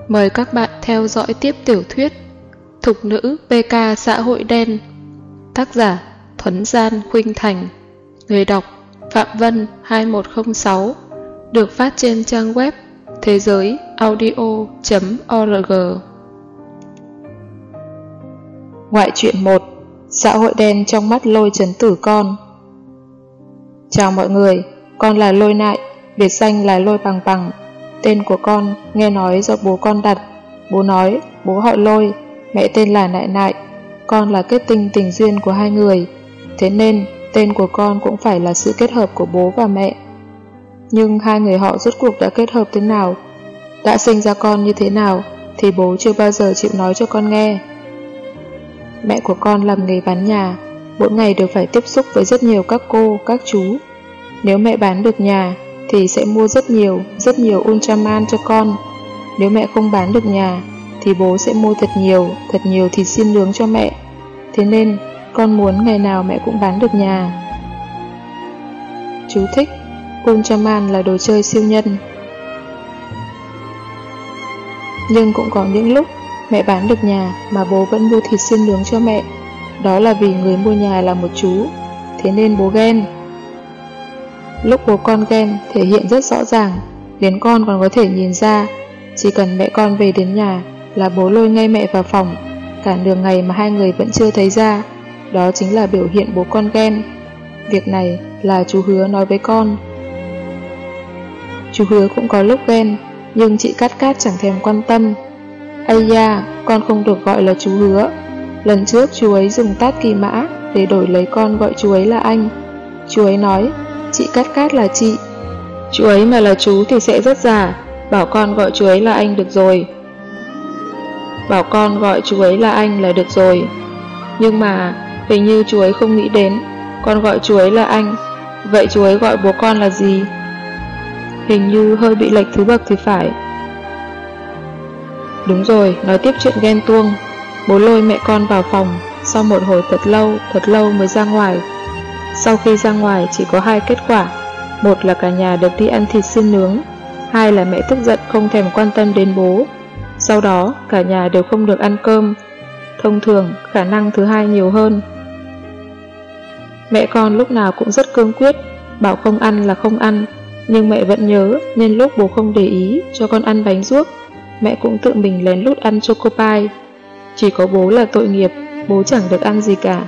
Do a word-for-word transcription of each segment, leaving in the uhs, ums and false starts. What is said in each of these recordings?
Mời các bạn theo dõi tiếp tiểu thuyết Thục nữ pê ca xã hội đen. Tác giả Thuấn Gian Khuynh Thành. Người đọc Phạm Vân hai một không sáu. Được phát trên trang web thế giới audio chấm org. Ngoại truyện một. Xã hội đen trong mắt Lôi Chấn Tử con. Chào mọi người, con là Lôi Nại, biệt danh là Lôi Bằng Bằng. Tên của con nghe nói do bố con đặt. Bố nói bố họ Lôi, mẹ tên là Nại Nại. Con là kết tinh tình duyên của hai người, thế nên tên của con cũng phải là sự kết hợp của bố và mẹ. Nhưng hai người họ rốt cuộc đã kết hợp thế nào, đã sinh ra con như thế nào thì bố chưa bao giờ chịu nói cho con nghe. Mẹ của con làm nghề bán nhà, mỗi ngày đều phải tiếp xúc với rất nhiều các cô, các chú. Nếu mẹ bán được nhà thì sẽ mua rất nhiều, rất nhiều Ultraman cho con. Nếu mẹ không bán được nhà thì bố sẽ mua thật nhiều, thật nhiều thịt xiên nướng cho mẹ. Thế nên con muốn ngày nào mẹ cũng bán được nhà. Chú thích: Ultraman là đồ chơi siêu nhân. Nhưng cũng có những lúc mẹ bán được nhà mà bố vẫn mua thịt xiên nướng cho mẹ. Đó là vì người mua nhà là một chú, thế nên bố ghen. Lúc bố con ghen thể hiện rất rõ ràng, đến con còn có thể nhìn ra. Chỉ cần mẹ con về đến nhà là bố lôi ngay mẹ vào phòng, cả nửa ngày mà hai người vẫn chưa thấy ra. Đó chính là biểu hiện bố con ghen. Việc này là chú Hứa nói với con. Chú Hứa cũng có lúc ghen, nhưng chị Cát Cát chẳng thèm quan tâm. Ây da, con không được gọi là chú Hứa. Lần trước chú ấy dùng tát kỳ mã để đổi lấy con gọi chú ấy là anh. Chú ấy nói chị Cát Cát là chị. Chú ấy mà là chú thì sẽ rất già. Bảo con gọi chú ấy là anh được rồi. Bảo con gọi chú ấy là anh là được rồi. Nhưng mà hình như chú ấy không nghĩ đến con gọi chú ấy là anh. Vậy chú ấy gọi bố con là gì? Hình như hơi bị lệch thứ bậc thì phải. Đúng rồi, nói tiếp chuyện ghen tuông. Bố lôi mẹ con vào phòng. Sau một hồi thật lâu, thật lâu mới ra ngoài. Sau khi ra ngoài chỉ có hai kết quả. Một là cả nhà được đi ăn thịt xiên nướng. Hai là mẹ tức giận không thèm quan tâm đến bố. Sau đó cả nhà đều không được ăn cơm. Thông thường khả năng thứ hai nhiều hơn. Mẹ con lúc nào cũng rất cương quyết, bảo không ăn là không ăn. Nhưng mẹ vẫn nhớ, nên lúc bố không để ý cho con ăn bánh ruốc, mẹ cũng tự mình lén lút ăn choco pie. Chỉ có bố là tội nghiệp, bố chẳng được ăn gì cả.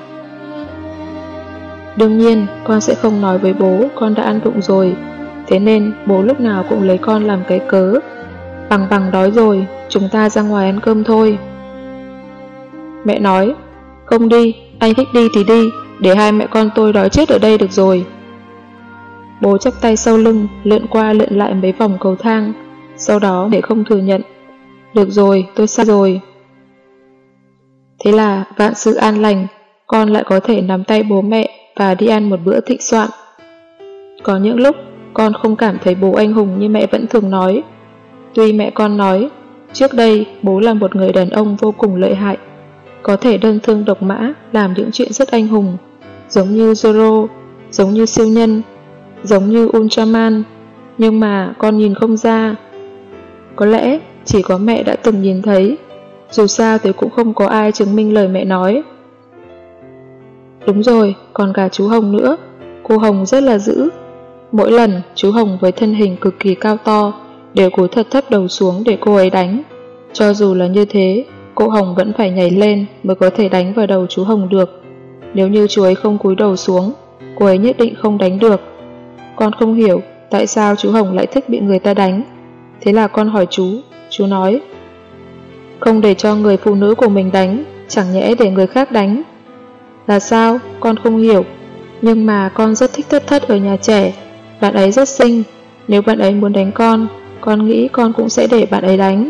Đương nhiên con sẽ không nói với bố con đã ăn vụng rồi. Thế nên bố lúc nào cũng lấy con làm cái cớ. Bằng Bằng đói rồi, chúng ta ra ngoài ăn cơm thôi. Mẹ nói, không đi, anh thích đi thì đi, để hai mẹ con tôi đói chết ở đây được rồi. Bố chắp tay sau lưng, lượn qua lượn lại mấy vòng cầu thang. Sau đó để không thừa nhận, được rồi, tôi sai rồi. Thế là vạn sự an lành, con lại có thể nắm tay bố mẹ và đi ăn một bữa thịnh soạn. Có những lúc con không cảm thấy bố anh hùng như mẹ vẫn thường nói. Tuy mẹ con nói trước đây bố là một người đàn ông vô cùng lợi hại, có thể đơn thương độc mã làm những chuyện rất anh hùng, giống như Zoro, giống như siêu nhân, giống như Ultraman. Nhưng mà con nhìn không ra. Có lẽ chỉ có mẹ đã từng nhìn thấy. Dù sao thì cũng không có ai chứng minh lời mẹ nói. Đúng rồi, còn cả chú Hồng nữa. Cô Hồng rất là dữ. Mỗi lần chú Hồng với thân hình cực kỳ cao to đều cúi thật thấp đầu xuống để cô ấy đánh. Cho dù là như thế, cô Hồng vẫn phải nhảy lên mới có thể đánh vào đầu chú Hồng được. Nếu như chú ấy không cúi đầu xuống, cô ấy nhất định không đánh được. Con không hiểu tại sao chú Hồng lại thích bị người ta đánh. Thế là con hỏi chú. Chú nói, không để cho người phụ nữ của mình đánh, chẳng nhẽ để người khác đánh. Là sao? Con không hiểu. Nhưng mà con rất thích Thất Thất ở nhà trẻ. Bạn ấy rất xinh. Nếu bạn ấy muốn đánh con, con nghĩ con cũng sẽ để bạn ấy đánh.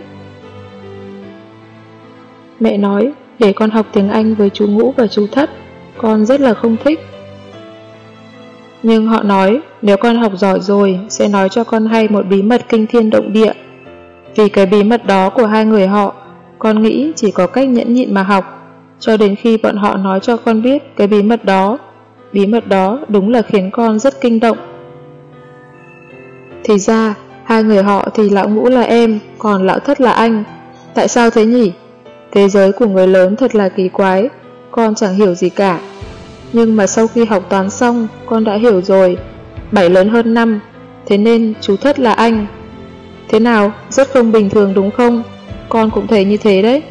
Mẹ nói để con học tiếng Anh với chú Ngũ và chú Thất. Con rất là không thích. Nhưng họ nói nếu con học giỏi rồi sẽ nói cho con hay một bí mật kinh thiên động địa. Vì cái bí mật đó của hai người họ, con nghĩ chỉ có cách nhẫn nhịn mà học, cho đến khi bọn họ nói cho con biết cái bí mật đó. Bí mật đó đúng là khiến con rất kinh động. Thì ra hai người họ thì lão Ngũ là em, còn lão Thất là anh. Tại sao thế nhỉ? Thế giới của người lớn thật là kỳ quái, con chẳng hiểu gì cả. Nhưng mà sau khi học toán xong, con đã hiểu rồi. Bảy lớn hơn năm, thế nên chú Thất là anh. Thế nào, rất không bình thường đúng không? Con cũng thấy như thế đấy.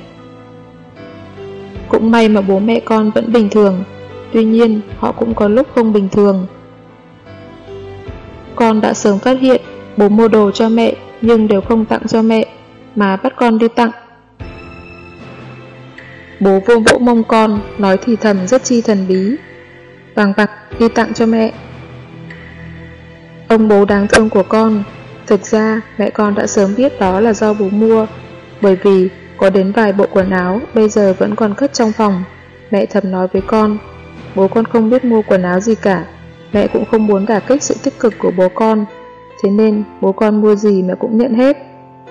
Cũng may mà bố mẹ con vẫn bình thường, tuy nhiên họ cũng có lúc không bình thường. Con đã sớm phát hiện bố mua đồ cho mẹ nhưng đều không tặng cho mẹ, mà bắt con đi tặng. Bố vô vỗ mông con, nói thì thầm rất chi thần bí. Vàng vặt đi tặng cho mẹ. Ông bố đáng thương của con, thực ra mẹ con đã sớm biết đó là do bố mua, bởi vì có đến vài bộ quần áo bây giờ vẫn còn cất trong phòng. Mẹ thầm nói với con, bố con không biết mua quần áo gì cả, mẹ cũng không muốn đả kích sự tích cực của bố con, thế nên bố con mua gì mẹ cũng nhận hết.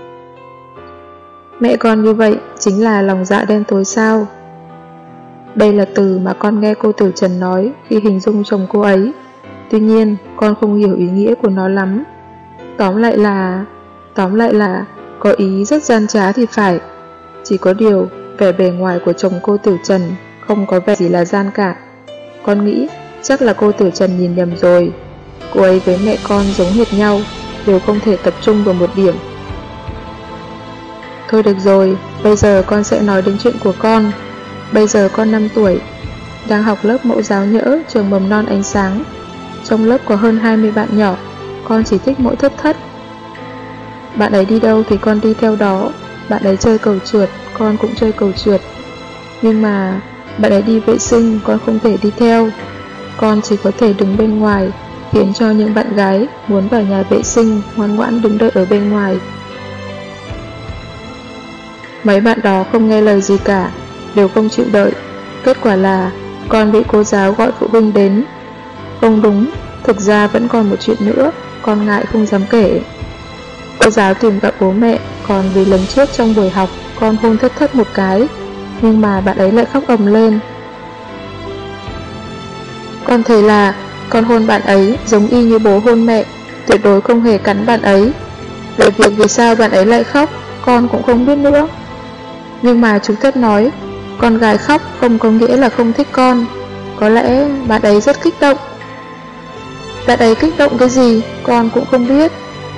Mẹ con như vậy chính là lòng dạ đen tối sao? Đây là từ mà con nghe cô Tử Trần nói khi hình dung chồng cô ấy. Tuy nhiên con không hiểu ý nghĩa của nó lắm. Tóm lại là... Tóm lại là có ý rất gian trá thì phải. Chỉ có điều vẻ bề ngoài của chồng cô Tử Trần không có vẻ gì là gian cả. Con nghĩ chắc là cô Tử Trần nhìn nhầm rồi. Cô ấy với mẹ con giống hệt nhau, đều không thể tập trung vào một điểm. Thôi được rồi, bây giờ con sẽ nói đến chuyện của con. Bây giờ con năm tuổi, đang học lớp mẫu giáo nhỡ trường mầm non Ánh Sáng. Trong lớp có hơn hai mươi bạn nhỏ, con chỉ thích mỗi Thất Thất. Bạn ấy đi đâu thì con đi theo đó. Bạn ấy chơi cầu trượt, con cũng chơi cầu trượt. Nhưng mà bạn ấy đi vệ sinh, con không thể đi theo. Con chỉ có thể đứng bên ngoài, khiến cho những bạn gái muốn vào nhà vệ sinh ngoan ngoãn đứng đợi ở bên ngoài. Mấy bạn đó không nghe lời gì cả, đều không chịu đợi. Kết quả là con bị cô giáo gọi phụ huynh đến. Không đúng, thực ra vẫn còn một chuyện nữa, con ngại không dám kể. Cô giáo tìm gặp bố mẹ, còn vì lần trước trong buổi học con hôn Thất Thất một cái, nhưng mà bạn ấy lại khóc ầm lên. Con thấy là con hôn bạn ấy giống y như bố hôn mẹ, tuyệt đối không hề cắn bạn ấy. Về việc vì sao bạn ấy lại khóc, con cũng không biết nữa. Nhưng mà chú Thất nói, con gái khóc không có nghĩa là không thích con. Có lẽ bạn ấy rất kích động. Bạn ấy kích động cái gì, con cũng không biết.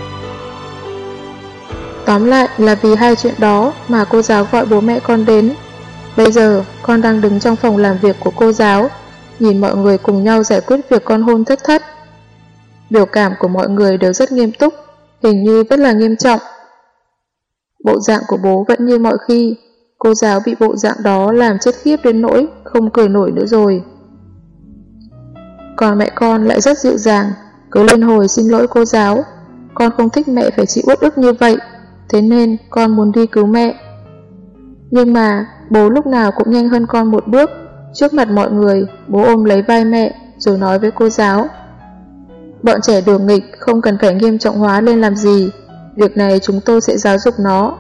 Tóm lại là vì hai chuyện đó mà cô giáo gọi bố mẹ con đến. Bây giờ con đang đứng trong phòng làm việc của cô giáo, nhìn mọi người cùng nhau giải quyết việc con hôn Thất Thất. Biểu cảm của mọi người đều rất nghiêm túc, hình như rất là nghiêm trọng. Bộ dạng của bố vẫn như mọi khi, cô giáo bị bộ dạng đó làm chết khiếp đến nỗi không cười nổi nữa rồi. Còn mẹ con lại rất dịu dàng, cứ lên hồi xin lỗi cô giáo. Con không thích mẹ phải chịu uất ức như vậy, thế nên con muốn đi cứu mẹ. Nhưng mà bố lúc nào cũng nhanh hơn con một bước. Trước mặt mọi người, bố ôm lấy vai mẹ rồi nói với cô giáo, bọn trẻ đùa nghịch không cần phải nghiêm trọng hóa lên làm gì, việc này chúng tôi sẽ giáo dục nó.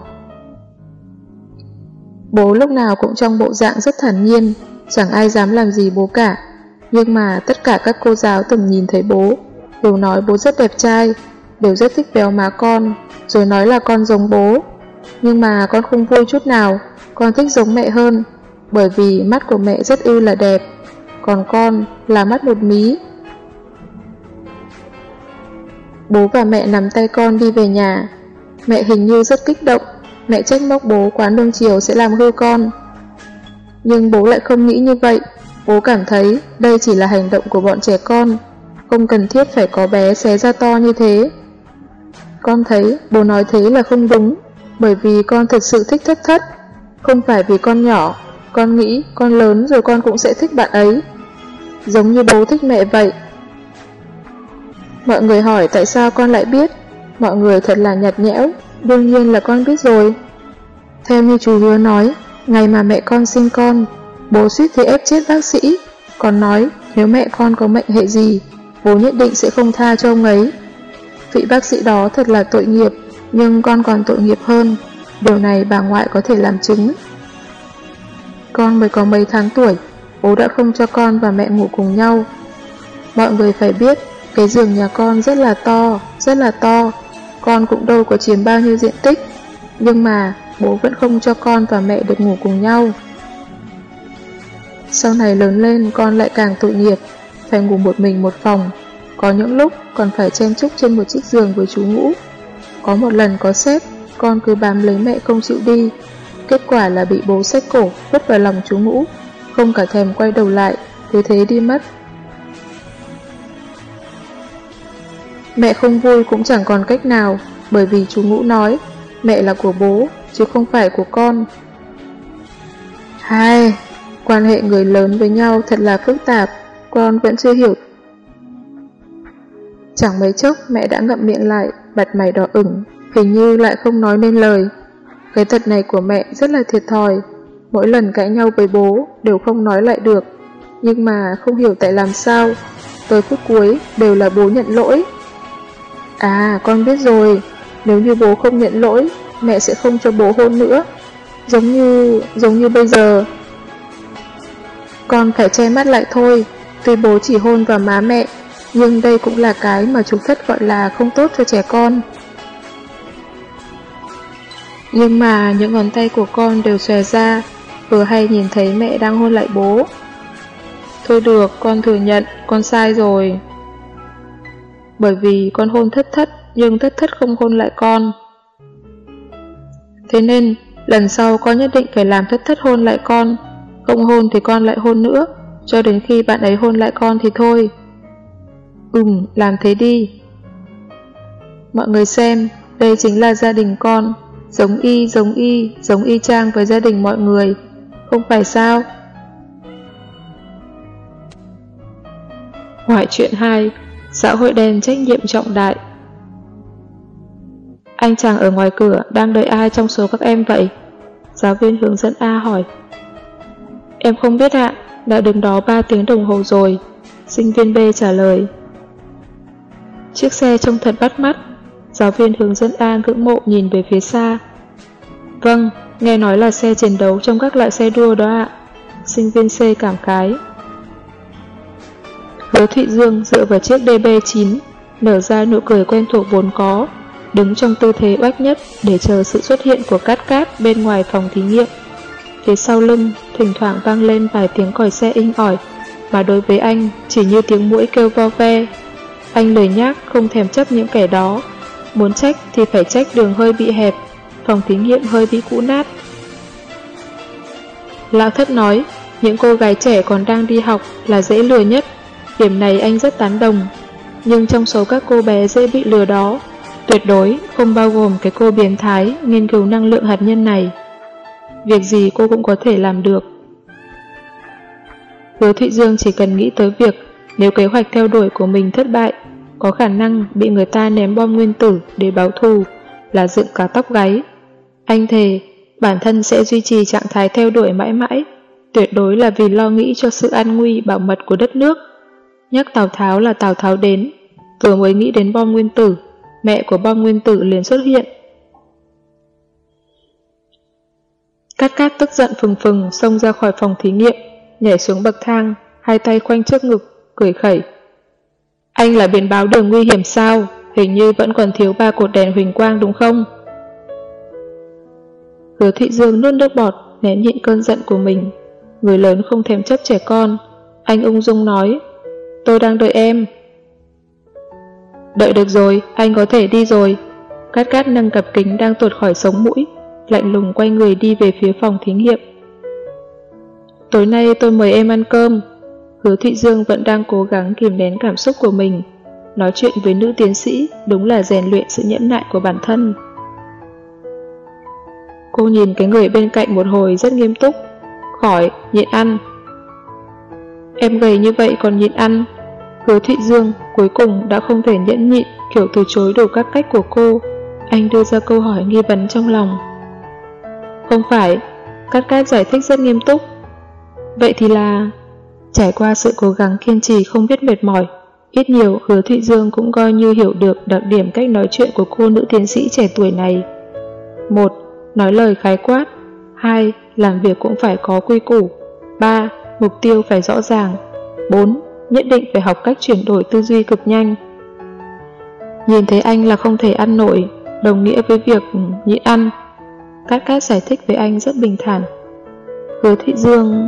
Bố lúc nào cũng trong bộ dạng rất thản nhiên, chẳng ai dám làm gì bố cả. Nhưng mà tất cả các cô giáo từng nhìn thấy bố đều nói bố rất đẹp trai, đều rất thích véo má con, rồi nói là con giống bố. Nhưng mà con không vui chút nào, con thích giống mẹ hơn, bởi vì mắt của mẹ rất ư là đẹp, còn con là mắt một mí. Bố và mẹ nắm tay con đi về nhà. Mẹ hình như rất kích động, mẹ trách móc bố quán nương chiều sẽ làm hư con. Nhưng bố lại không nghĩ như vậy. Bố cảm thấy đây chỉ là hành động của bọn trẻ con, không cần thiết phải có bé xé ra to như thế. Con thấy bố nói thế là không đúng, bởi vì con thực sự thích Thất Thất, không phải vì con nhỏ. Con nghĩ con lớn rồi con cũng sẽ thích bạn ấy, giống như bố thích mẹ vậy. Mọi người hỏi tại sao con lại biết. Mọi người thật là nhạt nhẽo. Đương nhiên là con biết rồi. Theo như chú Hứa nói, ngày mà mẹ con sinh con, bố suýt thì ép chết bác sĩ, còn nói nếu mẹ con có mệnh hệ gì, bố nhất định sẽ không tha cho ông ấy. Vị bác sĩ đó thật là tội nghiệp, nhưng con còn tội nghiệp hơn. Điều này bà ngoại có thể làm chứng. Con mới có mấy tháng tuổi, bố đã không cho con và mẹ ngủ cùng nhau. Mọi người phải biết, cái giường nhà con rất là to, rất là to. Con cũng đâu có chiếm bao nhiêu diện tích, nhưng mà bố vẫn không cho con và mẹ được ngủ cùng nhau. Sau này lớn lên con lại càng tội nghiệp, phải ngủ một mình một phòng, có những lúc còn phải chen chúc trên một chiếc giường với chú Ngũ. Có một lần có sếp, con cứ bám lấy mẹ không chịu đi, kết quả là bị bố xách cổ vứt vào lòng chú Ngũ, không cả thèm quay đầu lại, cứ thế đi mất. Mẹ không vui cũng chẳng còn cách nào, bởi vì chú Ngũ nói mẹ là của bố, chứ không phải của con. Hai, quan hệ người lớn với nhau thật là phức tạp, con vẫn chưa hiểu. Chẳng mấy chốc mẹ đã ngậm miệng lại, mặt mày đỏ ửng, hình như lại không nói nên lời. Cái tật này của mẹ rất là thiệt thòi, mỗi lần cãi nhau với bố đều không nói lại được, nhưng mà không hiểu tại làm sao, tới phút cuối đều là bố nhận lỗi. À, con biết rồi, nếu như bố không nhận lỗi, mẹ sẽ không cho bố hôn nữa, giống như, giống như bây giờ. Con phải che mắt lại thôi, tuy bố chỉ hôn vào má mẹ, nhưng đây cũng là cái mà chú Thất gọi là không tốt cho trẻ con. Nhưng mà những ngón tay của con đều xòe ra, vừa hay nhìn thấy mẹ đang hôn lại bố. Thôi được, con thừa nhận, con sai rồi. Bởi vì con hôn Thất Thất, nhưng Thất Thất không hôn lại con. Thế nên, lần sau con nhất định phải làm Thất Thất hôn lại con. Không hôn thì con lại hôn nữa, cho đến khi bạn ấy hôn lại con thì thôi. Ừm, làm thế đi. Mọi người xem, đây chính là gia đình con, giống y, giống y, giống y chang với gia đình mọi người, không phải sao? Ngoại truyện hai, xã hội đen trách nhiệm trọng đại. Anh chàng ở ngoài cửa đang đợi ai trong số các em vậy? Giáo viên hướng dẫn A hỏi. Em không biết ạ, đã đứng đó ba tiếng đồng hồ rồi. Sinh viên B trả lời. Chiếc xe trông thật bắt mắt. Giáo viên hướng dẫn A ngưỡng mộ nhìn về phía xa. Vâng, nghe nói là xe chiến đấu trong các loại xe đua đó ạ. Sinh viên C cảm khái. Hứa Thụy Dương dựa vào chiếc đê bê chín, nở ra nụ cười quen thuộc vốn có, đứng trong tư thế oách nhất để chờ sự xuất hiện của Cát Cát bên ngoài phòng thí nghiệm. Phía sau lưng, thỉnh thoảng vang lên vài tiếng còi xe inh ỏi, mà đối với anh chỉ như tiếng muỗi kêu vo ve. Anh lười nhác không thèm chấp những kẻ đó, muốn trách thì phải trách đường hơi bị hẹp, phòng thí nghiệm hơi bị cũ nát. Lão Thất nói, những cô gái trẻ còn đang đi học là dễ lừa nhất, điểm này anh rất tán đồng. Nhưng trong số các cô bé dễ bị lừa đó, tuyệt đối không bao gồm cái cô biến thái nghiên cứu năng lượng hạt nhân này. Việc gì cô cũng có thể làm được. Hứa Thụy Dương chỉ cần nghĩ tới việc nếu kế hoạch theo đuổi của mình thất bại, có khả năng bị người ta ném bom nguyên tử để báo thù, là dựng cả tóc gáy. Anh thề, bản thân sẽ duy trì trạng thái theo đuổi mãi mãi, tuyệt đối là vì lo nghĩ cho sự an nguy bảo mật của đất nước. Nhắc Tào Tháo là Tào Tháo đến, vừa mới nghĩ đến bom nguyên tử, mẹ của bom nguyên tử liền xuất hiện. Cát Cát tức giận phừng phừng xông ra khỏi phòng thí nghiệm, nhảy xuống bậc thang, hai tay khoanh trước ngực, cười khẩy. Anh là biển báo đường nguy hiểm sao? Hình như vẫn còn thiếu ba cột đèn huỳnh quang đúng không? Hứa Thụy Dương nuốt nước bọt, nén nhịn cơn giận của mình. Người lớn không thèm chấp trẻ con. Anh ung dung nói, tôi đang đợi em. Đợi được rồi, anh có thể đi rồi. Cát Cát nâng cặp kính đang tuột khỏi sống mũi, lạnh lùng quay người đi về phía phòng thí nghiệm. Tối nay tôi mời em ăn cơm. Hứa Thụy Dương vẫn đang cố gắng kìm nén cảm xúc của mình. Nói chuyện với nữ tiến sĩ đúng là rèn luyện sự nhẫn nại của bản thân. Cô nhìn cái người bên cạnh một hồi rất nghiêm túc. Khỏi, nhịn ăn. Em gầy như vậy còn nhịn ăn. Hứa Thụy Dương cuối cùng đã không thể nhẫn nhịn kiểu từ chối đủ các cách của cô. Anh đưa ra câu hỏi nghi vấn trong lòng. Không phải, Cát Cát giải thích rất nghiêm túc. Vậy thì là... Trải qua sự cố gắng kiên trì không biết mệt mỏi, ít nhiều Hứa Thụy Dương cũng coi như hiểu được đặc điểm cách nói chuyện của cô nữ tiến sĩ trẻ tuổi này. Một, nói lời khái quát. Hai, làm việc cũng phải có quy củ. Ba, mục tiêu phải rõ ràng. Bốn, nhất định phải học cách chuyển đổi tư duy cực nhanh. Nhìn thấy anh là không thể ăn nổi, đồng nghĩa với việc nhịn ăn. Cát Cát giải thích với anh rất bình thản. Hứa Thị Dương...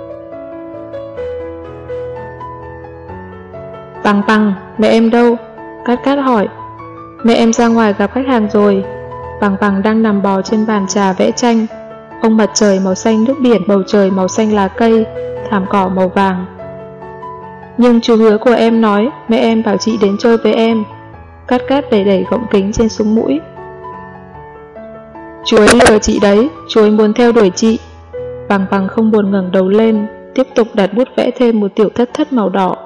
Bằng bằng, mẹ em đâu? Cát Cát hỏi. Mẹ em ra ngoài gặp khách hàng rồi. Bằng bằng đang nằm bò trên bàn trà vẽ tranh. Ông mặt trời màu xanh nước biển, bầu trời màu xanh lá cây, thảm cỏ màu vàng. Nhưng chú Hứa của em nói mẹ em bảo chị đến chơi với em. Cát Cát đẩy đẩy gọng kính trên sống mũi. Chú ấy lừa chị đấy, chú ấy muốn theo đuổi chị. Bằng bằng không buồn ngẩng đầu lên, tiếp tục đặt bút vẽ thêm một tiểu thất thất màu đỏ.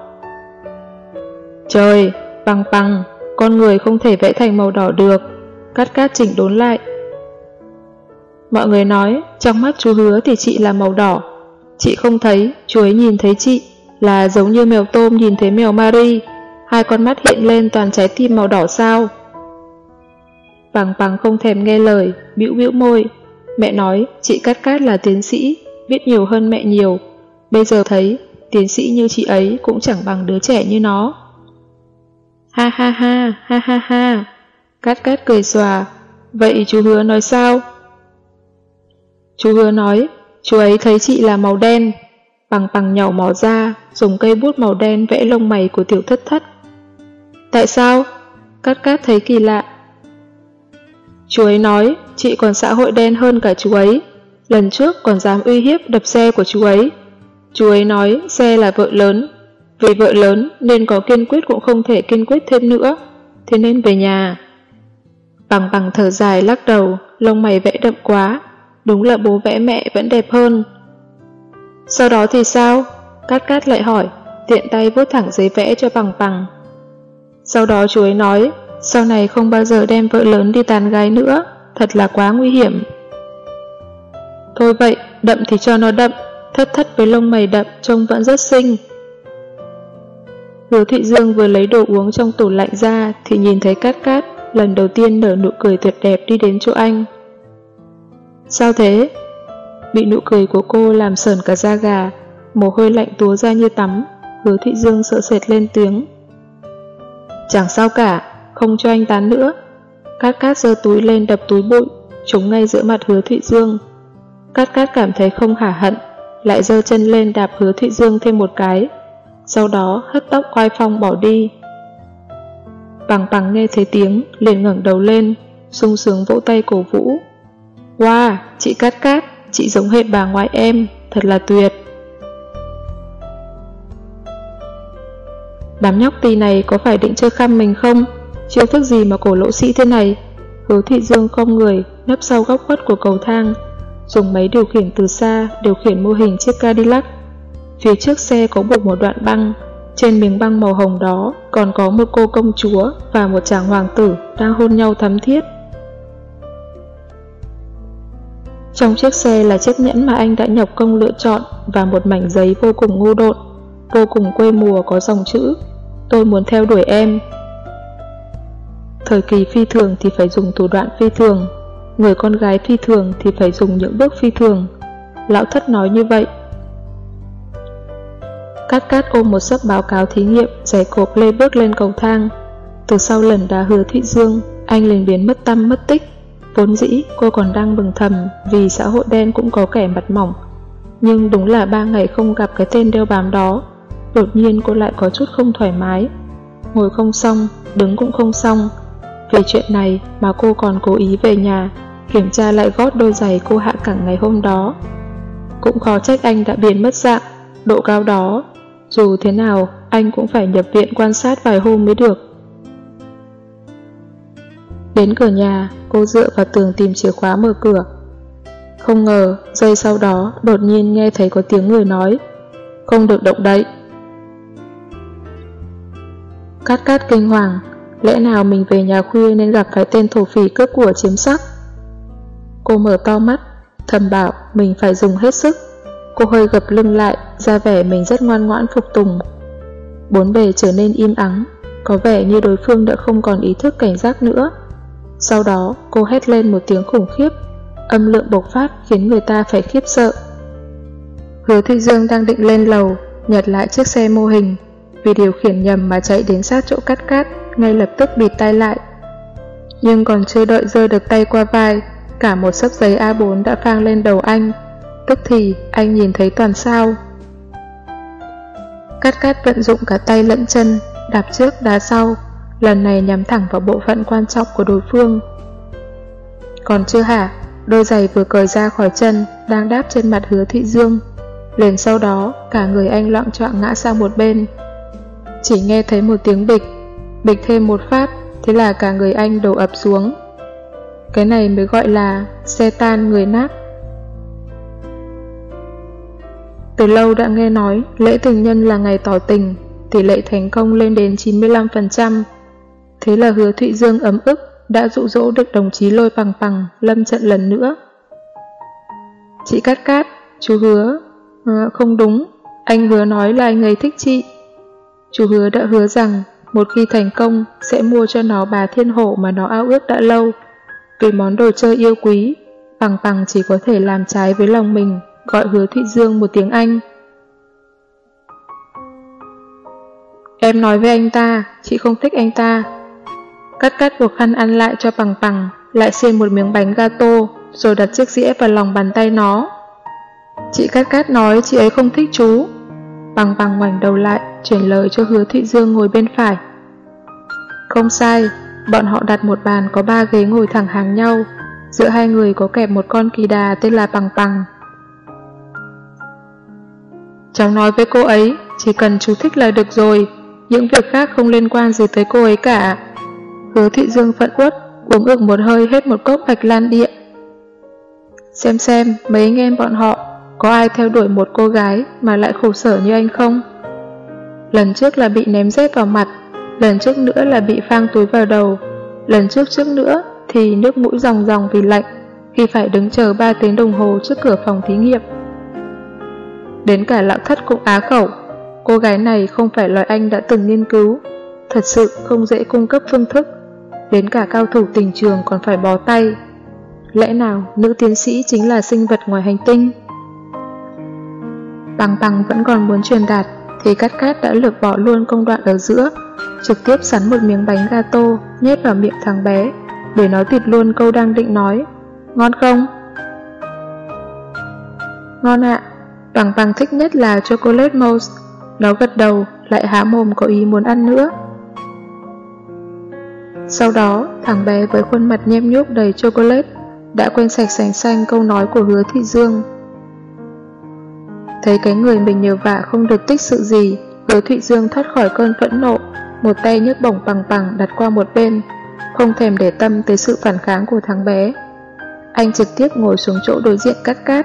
Trời, bằng bằng, con người không thể vẽ thành màu đỏ được. Cát Cát chỉnh đốn lại. Mọi người nói, trong mắt chú Hứa thì chị là màu đỏ. Chị không thấy, chú ấy nhìn thấy chị là giống như mèo tôm nhìn thấy mèo Marie. Hai con mắt hiện lên toàn trái tim màu đỏ sao? Bằng bằng không thèm nghe lời, bĩu bĩu môi. Mẹ nói chị Cát Cát là tiến sĩ, biết nhiều hơn mẹ nhiều. Bây giờ thấy, tiến sĩ như chị ấy cũng chẳng bằng đứa trẻ như nó. Ha ha ha, ha ha ha. Cát Cát cười xòa. Vậy chú Hứa nói sao? Chú Hứa nói, chú ấy thấy chị là màu đen. Bằng bằng nhàu mỏ ra, dùng cây bút màu đen vẽ lông mày của tiểu thất thất. Tại sao? Cát Cát thấy kỳ lạ. Chú ấy nói, chị còn xã hội đen hơn cả chú ấy. Lần trước còn dám uy hiếp đập xe của chú ấy. Chú ấy nói xe là vợ lớn. Vì vợ lớn nên có kiên quyết cũng không thể kiên quyết thêm nữa. Thế nên về nhà. Bằng bằng thở dài lắc đầu, lông mày vẽ đậm quá. Đúng là bố vẽ mẹ vẫn đẹp hơn. Sau đó thì sao? Cát Cát lại hỏi, tiện tay vuốt thẳng giấy vẽ cho bằng bằng. Sau đó chú ấy nói, sau này không bao giờ đem vợ lớn đi tán gái nữa, thật là quá nguy hiểm. Thôi vậy, đậm thì cho nó đậm, thất thất với lông mày đậm trông vẫn rất xinh. Hứa Thị Dương vừa lấy đồ uống trong tủ lạnh ra thì nhìn thấy Cát Cát, lần đầu tiên nở nụ cười tuyệt đẹp đi đến chỗ anh. Sao thế? Bị nụ cười của cô làm sởn cả da gà, mồ hôi lạnh túa ra như tắm. Hứa Thị Dương sợ sệt lên tiếng. Chẳng sao cả, không cho anh tán nữa. Cát Cát giơ túi lên đập túi bụi, trúng ngay giữa mặt Hứa Thị Dương. Cát Cát cảm thấy không hả hận, lại giơ chân lên đạp Hứa Thị Dương thêm một cái, sau đó hất tóc oai phong bỏ đi. Bằng bằng nghe thấy tiếng, liền ngẩng đầu lên, sung sướng vỗ tay cổ vũ. Wow, chị Cát Cát, chị giống hệt bà ngoại em, thật là tuyệt. Đám nhóc tì này có phải định chơi khăm mình không? Chiêu thức gì mà cổ lỗ sĩ thế này? Hứa Thị Dương không người, nấp sau góc khuất của cầu thang, dùng máy điều khiển từ xa điều khiển mô hình chiếc Cadillac. Phía trước xe có buộc một đoạn băng, trên miếng băng màu hồng đó còn có một cô công chúa và một chàng hoàng tử đang hôn nhau thắm thiết. Trong chiếc xe là chiếc nhẫn mà anh đã nhọc công lựa chọn và một mảnh giấy vô cùng ngu độn, vô cùng quê mùa có dòng chữ: tôi muốn theo đuổi em. Thời kỳ phi thường thì phải dùng thủ đoạn phi thường, người con gái phi thường thì phải dùng những bước phi thường. Lão Thất nói như vậy. Cát Cát ôm một xấp báo cáo thí nghiệm, giày cộp lê bước lên cầu thang. Từ sau lần đá Hứa Thị Dương, anh liền biến mất tăm mất tích. Vốn dĩ cô còn đang mừng thầm vì xã hội đen cũng có kẻ mặt mỏng, nhưng đúng là ba ngày không gặp cái tên đeo bám đó, đột nhiên cô lại có chút không thoải mái. Ngồi không xong, đứng cũng không xong. Vì chuyện này mà cô còn cố ý về nhà kiểm tra lại gót đôi giày cô hạ cẳng ngày hôm đó. Cũng khó trách anh đã biến mất dạng, độ cao đó. Dù thế nào, anh cũng phải nhập viện quan sát vài hôm mới được. Đến cửa nhà, cô dựa vào tường tìm chìa khóa mở cửa. Không ngờ, giây sau đó đột nhiên nghe thấy có tiếng người nói: không được động đậy. Cát Cát kinh hoàng, lẽ nào mình về nhà khuya nên gặp phải tên thổ phỉ cướp của chiếm sắc? Cô mở to mắt, thầm bảo mình phải dùng hết sức. Cô hơi gập lưng lại, ra vẻ mình rất ngoan ngoãn phục tùng. Bốn bề trở nên im ắng, có vẻ như đối phương đã không còn ý thức cảnh giác nữa. Sau đó cô hét lên một tiếng khủng khiếp, âm lượng bộc phát khiến người ta phải khiếp sợ. Hứa Thị Dương đang định lên lầu nhặt lại chiếc xe mô hình, vì điều khiển nhầm mà chạy đến sát chỗ Cát Cát, ngay lập tức bịt tai lại. Nhưng còn chưa đợi giơ được tay qua vai cả một xấp giấy A bốn đã phang lên đầu anh, tức thì anh nhìn thấy toàn sao. Cát Cát vận dụng cả tay lẫn chân, đạp trước đá sau, lần này nhắm thẳng vào bộ phận quan trọng của đối phương. Còn chưa hả, đôi giày vừa cởi ra khỏi chân, đang đáp trên mặt Hứa Thụy Dương. Liền sau đó, cả người anh loạng choạng ngã sang một bên. Chỉ nghe thấy một tiếng bịch, bịch thêm một phát, thế là cả người anh đổ ập xuống. Cái này mới gọi là xe tan người nát. Từ lâu đã nghe nói lễ tình nhân là ngày tỏ tình, tỷ lệ thành công lên đến chín mươi lăm phần trăm. Thế là Hứa Thụy Dương ấm ức đã dụ dỗ được đồng chí Lôi Bằng Bằng lâm trận lần nữa. Chị Cát Cát, chú Hứa, à, không đúng, anh Hứa nói là anh ấy thích chị. Chú Hứa đã hứa rằng một khi thành công sẽ mua cho nó bà thiên hổ mà nó ao ước đã lâu. Vì món đồ chơi yêu quý, Bằng Bằng chỉ có thể làm trái với lòng mình, gọi Hứa Thụy Dương một tiếng Anh. Em nói với anh ta, chị không thích anh ta. Cát Cát buộc khăn ăn lại cho Bằng Bằng, lại xiên một miếng bánh gato, rồi đặt chiếc dĩa vào lòng bàn tay nó. Chị Cát Cát nói chị ấy không thích chú. Bằng Bằng ngoảnh đầu lại, chuyển lời cho Hứa Thụy Dương ngồi bên phải. Không sai, bọn họ đặt một bàn có ba ghế ngồi thẳng hàng nhau, giữa hai người có kẹp một con kỳ đà tên là Bằng Bằng. Cháu nói với cô ấy, chỉ cần chú thích là được rồi, những việc khác không liên quan gì tới cô ấy cả. Hứa Thụy Dương phẫn uất, uống ực một hơi hết một cốc Bạch Lan Địa. Xem xem, mấy anh em bọn họ, có ai theo đuổi một cô gái mà lại khổ sở như anh không? Lần trước là bị ném dép vào mặt, lần trước nữa là bị phang túi vào đầu, lần trước trước nữa thì nước mũi ròng ròng vì lạnh, khi phải đứng chờ ba tiếng đồng hồ trước cửa phòng thí nghiệm. Đến cả Lão Thất cũng á khẩu, cô gái này không phải loại anh đã từng nghiên cứu, thật sự không dễ cung cấp phương thức, đến cả cao thủ tình trường còn phải bó tay. Lẽ nào nữ tiến sĩ chính là sinh vật ngoài hành tinh? Bằng Bằng vẫn còn muốn truyền đạt, thì Cát Cát đã lược bỏ luôn công đoạn ở giữa, trực tiếp sắn một miếng bánh gato nhét vào miệng thằng bé, để nó tịt luôn câu đang định nói. Ngon không? Ngon ạ. Bằng Bằng thích nhất là chocolate mousse. Nó gật đầu, lại há mồm có ý muốn ăn nữa. Sau đó, thằng bé với khuôn mặt nhem nhuốc đầy chocolate đã quên sạch sành xanh câu nói của Hứa Thụy Dương. Thấy cái người mình nhờ vả không được tích sự gì, Hứa Thụy Dương thoát khỏi cơn phẫn nộ, một tay nhấc bổng Bằng Bằng đặt qua một bên, không thèm để tâm tới sự phản kháng của thằng bé. Anh trực tiếp ngồi xuống chỗ đối diện Cát Cát.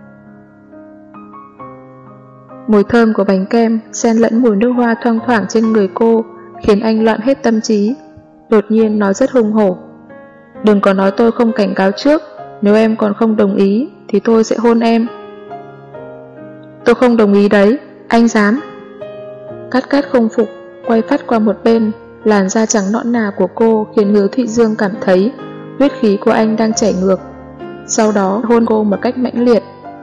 Mùi thơm của bánh kem xen lẫn mùi nước hoa thoang thoảng trên người cô khiến anh loạn hết tâm trí. Đột nhiên nói rất hùng hổ. Đừng có nói tôi không cảnh cáo trước, nếu em còn không đồng ý thì tôi sẽ hôn em. Tôi không đồng ý đấy, anh dám. Cát Cát không phục, quay phát qua một bên, làn da trắng nõn nà của cô khiến Hứa Thụy Dương cảm thấy huyết khí của anh đang chảy ngược. Sau đó hôn cô một cách mãnh liệt.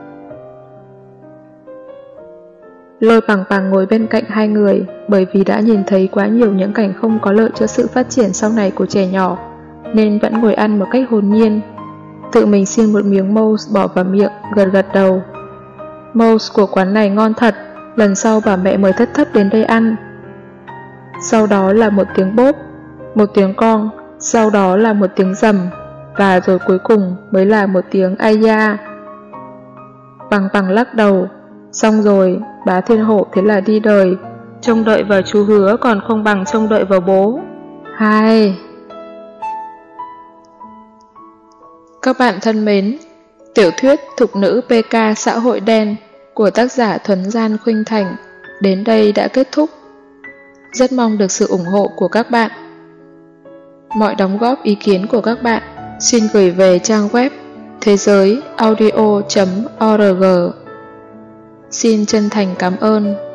Lôi Bằng Bằng ngồi bên cạnh hai người, bởi vì đã nhìn thấy quá nhiều những cảnh không có lợi cho sự phát triển sau này của trẻ nhỏ, nên vẫn ngồi ăn một cách hồn nhiên. Tự mình xin một miếng mousse bỏ vào miệng, gật gật đầu. Mousse của quán này ngon thật, lần sau bà mẹ mời Thất Thất đến đây ăn. Sau đó là một tiếng bốp, một tiếng con, sau đó là một tiếng rầm, và rồi cuối cùng mới là một tiếng ai da. Bằng Bằng lắc đầu. Xong rồi, bá thiên hổ thế là đi đời, trông đợi vào chú Hứa còn không bằng trông đợi vào bố. Hai. Các bạn thân mến, tiểu thuyết Thục Nữ pê ca Xã Hội Đen của tác giả Thuấn Gian Khuynh Thành đến đây đã kết thúc. Rất mong được sự ủng hộ của các bạn. Mọi đóng góp ý kiến của các bạn xin gửi về trang web thế giới audio chấm org. Xin chân thành cảm ơn.